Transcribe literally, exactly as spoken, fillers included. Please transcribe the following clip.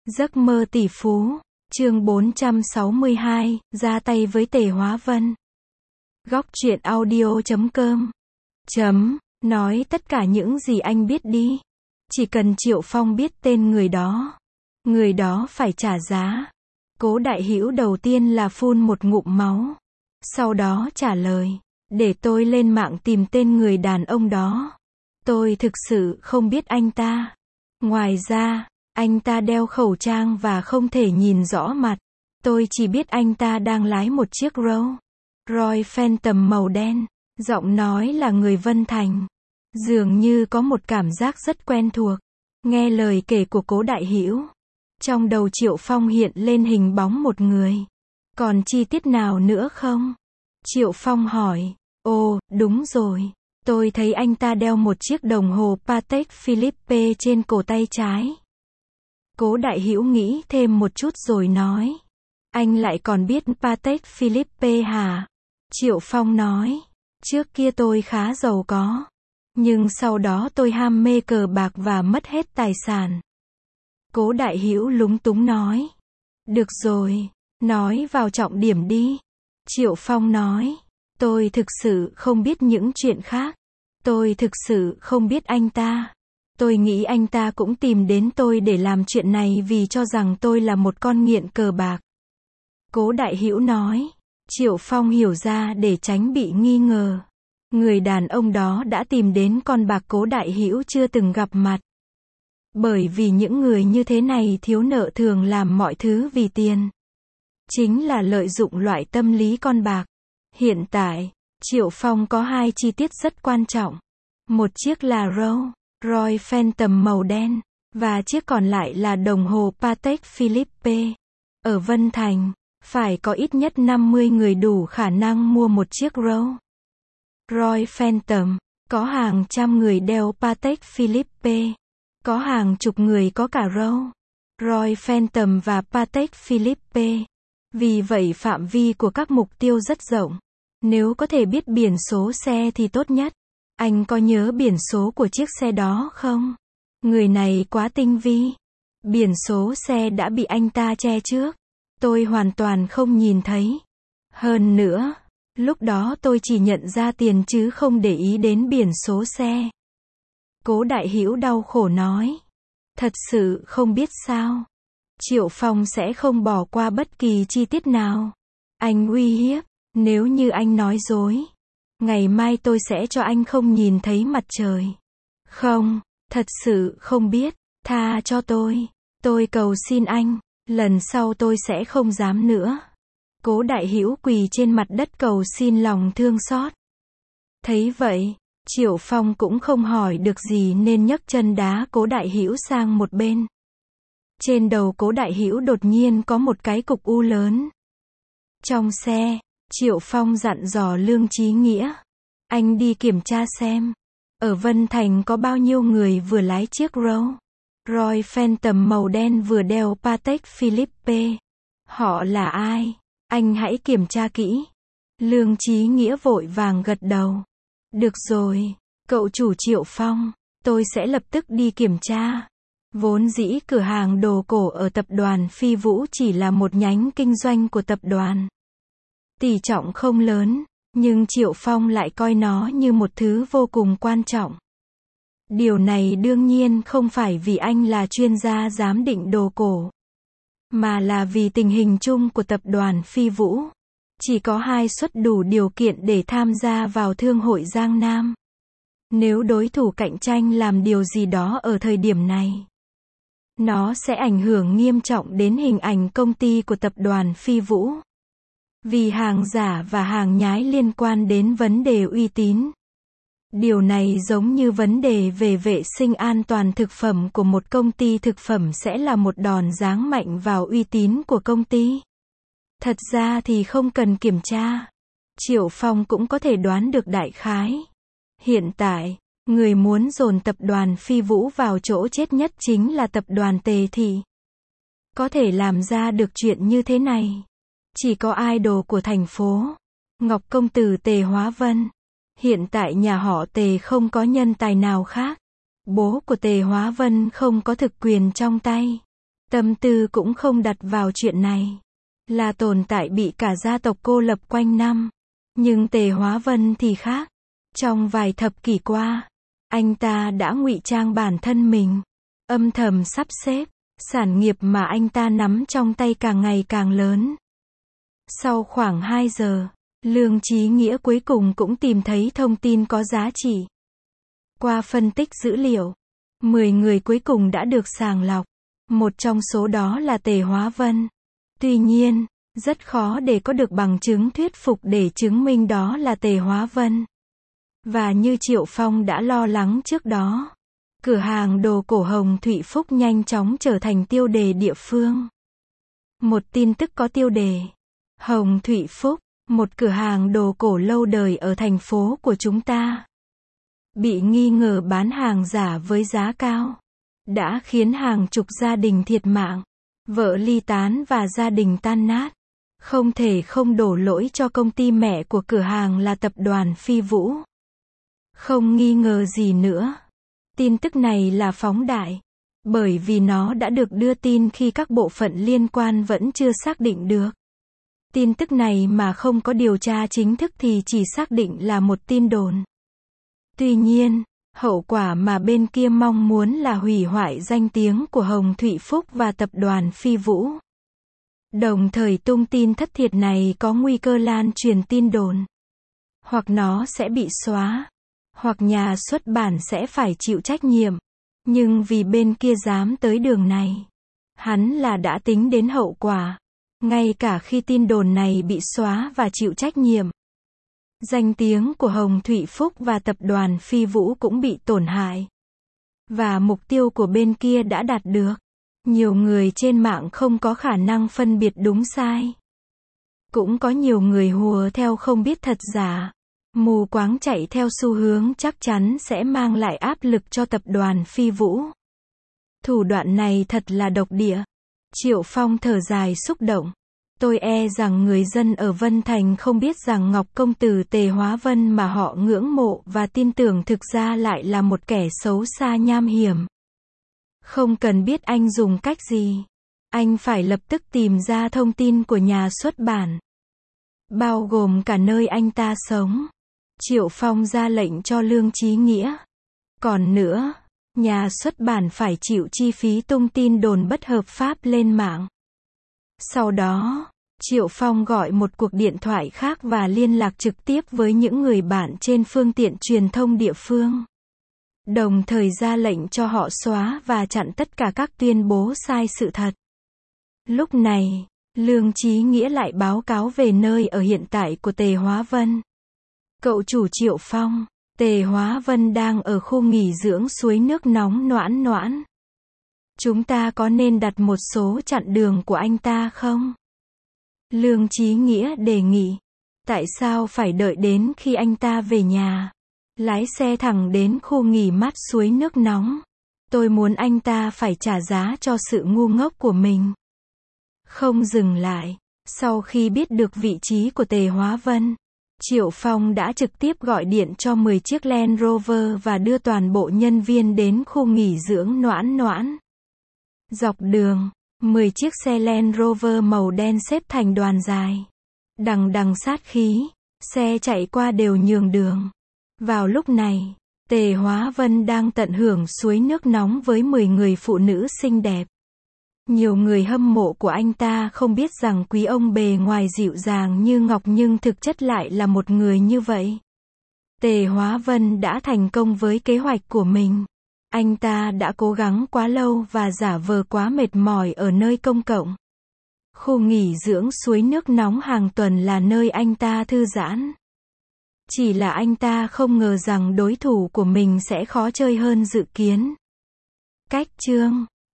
Giấc mơ tỷ phú, chương bốn trăm sáu mươi hai, ra tay với Tề Hóa Vân. Góc truyện audio chấm com. Chấm, nói tất cả những gì anh biết đi. Chỉ cần Triệu Phong biết tên người đó, người đó phải trả giá. Cố Đại Hữu đầu tiên là phun một ngụm máu. Sau đó trả lời, để tôi lên mạng tìm tên người đàn ông đó. Tôi thực sự không biết anh ta. Ngoài ra, anh ta đeo khẩu trang và không thể nhìn rõ mặt. Tôi chỉ biết anh ta đang lái một chiếc Rolls Royce Phantom màu đen. Giọng nói là người Vân Thành. Dường như có một cảm giác rất quen thuộc. Nghe lời kể của Cố Đại Hữu, trong đầu Triệu Phong hiện lên hình bóng một người. Còn chi tiết nào nữa không? Triệu Phong hỏi. Ồ, đúng rồi. Tôi thấy anh ta đeo một chiếc đồng hồ Patek Philippe trên cổ tay trái. Cố Đại Hữu nghĩ thêm một chút rồi nói. Anh lại còn biết Patek Philippe hả? Triệu Phong nói. Trước kia tôi khá giàu có. Nhưng sau đó tôi ham mê cờ bạc và mất hết tài sản. Cố Đại Hữu lúng túng nói. Được rồi, nói vào trọng điểm đi. Triệu Phong nói. Tôi thực sự không biết những chuyện khác. Tôi thực sự không biết anh ta. Tôi nghĩ anh ta cũng tìm đến tôi để làm chuyện này vì cho rằng tôi là một con nghiện cờ bạc. Cố Đại Hữu nói. Triệu Phong hiểu ra để tránh bị nghi ngờ. Người đàn ông đó đã tìm đến con bạc Cố Đại Hữu chưa từng gặp mặt. Bởi vì những người như thế này thiếu nợ thường làm mọi thứ vì tiền. Chính là lợi dụng loại tâm lý con bạc. Hiện tại, Triệu Phong có hai chi tiết rất quan trọng. Một chiếc là Rolls Royce Phantom màu đen, và chiếc còn lại là đồng hồ Patek Philippe. Ở Vân Thành, phải có ít nhất năm mươi người đủ khả năng mua một chiếc Rolls Royce Phantom. Có hàng trăm người đeo Patek Philippe. Có hàng chục người có cả Rolls Royce Phantom và Patek Philippe. Vì vậy phạm vi của các mục tiêu rất rộng. Nếu có thể biết biển số xe thì tốt nhất. Anh có nhớ biển số của chiếc xe đó không? Người này quá tinh vi. Biển số xe đã bị anh ta che trước. Tôi hoàn toàn không nhìn thấy. Hơn nữa, lúc đó tôi chỉ nhận ra tiền chứ không để ý đến biển số xe. Cố Đại Hữu đau khổ nói. Thật sự không biết sao. Triệu Phong sẽ không bỏ qua bất kỳ chi tiết nào. Anh uy hiếp, nếu như anh nói dối, ngày mai tôi sẽ cho anh không nhìn thấy mặt trời. Không, thật sự không biết, tha cho tôi. Tôi cầu xin anh, lần sau tôi sẽ không dám nữa. Cố Đại Hữu quỳ trên mặt đất cầu xin lòng thương xót. Thấy vậy, Triệu Phong cũng không hỏi được gì nên nhấc chân đá Cố Đại Hữu sang một bên. Trên đầu Cố Đại Hữu đột nhiên có một cái cục u lớn. Trong xe, Triệu Phong dặn dò Lương Chí Nghĩa. Anh đi kiểm tra xem. Ở Vân Thành có bao nhiêu người vừa lái chiếc Rolls Royce Phantom màu đen vừa đeo Patek Philippe. Họ là ai? Anh hãy kiểm tra kỹ. Lương Chí Nghĩa vội vàng gật đầu. Được rồi, cậu chủ Triệu Phong. Tôi sẽ lập tức đi kiểm tra. Vốn dĩ cửa hàng đồ cổ ở tập đoàn Phi Vũ chỉ là một nhánh kinh doanh của tập đoàn. Tỷ trọng không lớn, nhưng Triệu Phong lại coi nó như một thứ vô cùng quan trọng. Điều này đương nhiên không phải vì anh là chuyên gia giám định đồ cổ, mà là vì tình hình chung của tập đoàn Phi Vũ. Chỉ có hai suất đủ điều kiện để tham gia vào Thương hội Giang Nam. Nếu đối thủ cạnh tranh làm điều gì đó ở thời điểm này, nó sẽ ảnh hưởng nghiêm trọng đến hình ảnh công ty của tập đoàn Phi Vũ. Vì hàng giả và hàng nhái liên quan đến vấn đề uy tín. Điều này giống như vấn đề về vệ sinh an toàn thực phẩm của một công ty thực phẩm sẽ là một đòn giáng mạnh vào uy tín của công ty. Thật ra thì không cần kiểm tra. Triệu Phong cũng có thể đoán được đại khái. Hiện tại, người muốn dồn tập đoàn Phi Vũ vào chỗ chết nhất chính là tập đoàn Tề Thị. Có thể làm ra được chuyện như thế này, chỉ có idol của thành phố, Ngọc Công Tử Tề Hóa Vân. Hiện tại nhà họ Tề không có nhân tài nào khác. Bố của Tề Hóa Vân không có thực quyền trong tay. Tâm tư cũng không đặt vào chuyện này. Là tồn tại bị cả gia tộc cô lập quanh năm. Nhưng Tề Hóa Vân thì khác. Trong vài thập kỷ qua, anh ta đã ngụy trang bản thân mình, âm thầm sắp xếp, sản nghiệp mà anh ta nắm trong tay càng ngày càng lớn. Sau khoảng hai giờ, Lương Chí Nghĩa cuối cùng cũng tìm thấy thông tin có giá trị. Qua phân tích dữ liệu, mười người cuối cùng đã được sàng lọc. Một trong số đó là Tề Hóa Vân. Tuy nhiên, rất khó để có được bằng chứng thuyết phục để chứng minh đó là Tề Hóa Vân. Và như Triệu Phong đã lo lắng trước đó, cửa hàng đồ cổ Hồng Thụy Phúc nhanh chóng trở thành tiêu đề địa phương. Một tin tức có tiêu đề: Hồng Thụy Phúc, một cửa hàng đồ cổ lâu đời ở thành phố của chúng ta, bị nghi ngờ bán hàng giả với giá cao, đã khiến hàng chục gia đình thiệt mạng, vợ ly tán và gia đình tan nát. Không thể không đổ lỗi cho công ty mẹ của cửa hàng là tập đoàn Phi Vũ. Không nghi ngờ gì nữa. Tin tức này là phóng đại, bởi vì nó đã được đưa tin khi các bộ phận liên quan vẫn chưa xác định được. Tin tức này mà không có điều tra chính thức thì chỉ xác định là một tin đồn. Tuy nhiên, hậu quả mà bên kia mong muốn là hủy hoại danh tiếng của Hồng Thụy Phúc và tập đoàn Phi Vũ. Đồng thời tung tin thất thiệt này có nguy cơ lan truyền tin đồn. Hoặc nó sẽ bị xóa, hoặc nhà xuất bản sẽ phải chịu trách nhiệm. Nhưng vì bên kia dám tới đường này, hắn là đã tính đến hậu quả. Ngay cả khi tin đồn này bị xóa và chịu trách nhiệm, danh tiếng của Hồng Thụy Phúc và tập đoàn Phi Vũ cũng bị tổn hại. Và mục tiêu của bên kia đã đạt được. Nhiều người trên mạng không có khả năng phân biệt đúng sai. Cũng có nhiều người hùa theo không biết thật giả. Mù quáng chạy theo xu hướng chắc chắn sẽ mang lại áp lực cho tập đoàn Phi Vũ. Thủ đoạn này thật là độc địa. Triệu Phong thở dài xúc động. Tôi e rằng người dân ở Vân Thành không biết rằng Ngọc Công Tử Tề Hóa Vân mà họ ngưỡng mộ và tin tưởng thực ra lại là một kẻ xấu xa nham hiểm. Không cần biết anh dùng cách gì. Anh phải lập tức tìm ra thông tin của nhà xuất bản. Bao gồm cả nơi anh ta sống. Triệu Phong ra lệnh cho Lương Chí Nghĩa. Còn nữa, nhà xuất bản phải chịu chi phí tung tin đồn bất hợp pháp lên mạng. Sau đó, Triệu Phong gọi một cuộc điện thoại khác và liên lạc trực tiếp với những người bạn trên phương tiện truyền thông địa phương. Đồng thời ra lệnh cho họ xóa và chặn tất cả các tuyên bố sai sự thật. Lúc này, Lương Chí Nghĩa lại báo cáo về nơi ở hiện tại của Tề Hóa Vân. Cậu chủ Triệu Phong, Tề Hóa Vân đang ở khu nghỉ dưỡng suối nước nóng Noãn Noãn. Chúng ta có nên đặt một số chặn đường của anh ta không? Lương Chí Nghĩa đề nghị. Tại sao phải đợi đến khi anh ta về nhà? Lái xe thẳng đến khu nghỉ mát suối nước nóng. Tôi muốn anh ta phải trả giá cho sự ngu ngốc của mình. Không dừng lại. Sau khi biết được vị trí của Tề Hóa Vân, Triệu Phong đã trực tiếp gọi điện cho mười chiếc Land Rover và đưa toàn bộ nhân viên đến khu nghỉ dưỡng Noãn Noãn. Dọc đường, mười chiếc xe Land Rover màu đen xếp thành đoàn dài. Đằng đằng sát khí, xe chạy qua đều nhường đường. Vào lúc này, Tề Hóa Vân đang tận hưởng suối nước nóng với mười người phụ nữ xinh đẹp. Nhiều người hâm mộ của anh ta không biết rằng quý ông bề ngoài dịu dàng như ngọc nhưng thực chất lại là một người như vậy. Tề Hóa Vân đã thành công với kế hoạch của mình. Anh ta đã cố gắng quá lâu và giả vờ quá mệt mỏi ở nơi công cộng. Khu nghỉ dưỡng suối nước nóng hàng tuần là nơi anh ta thư giãn. Chỉ là anh ta không ngờ rằng đối thủ của mình sẽ khó chơi hơn dự kiến. Cách chương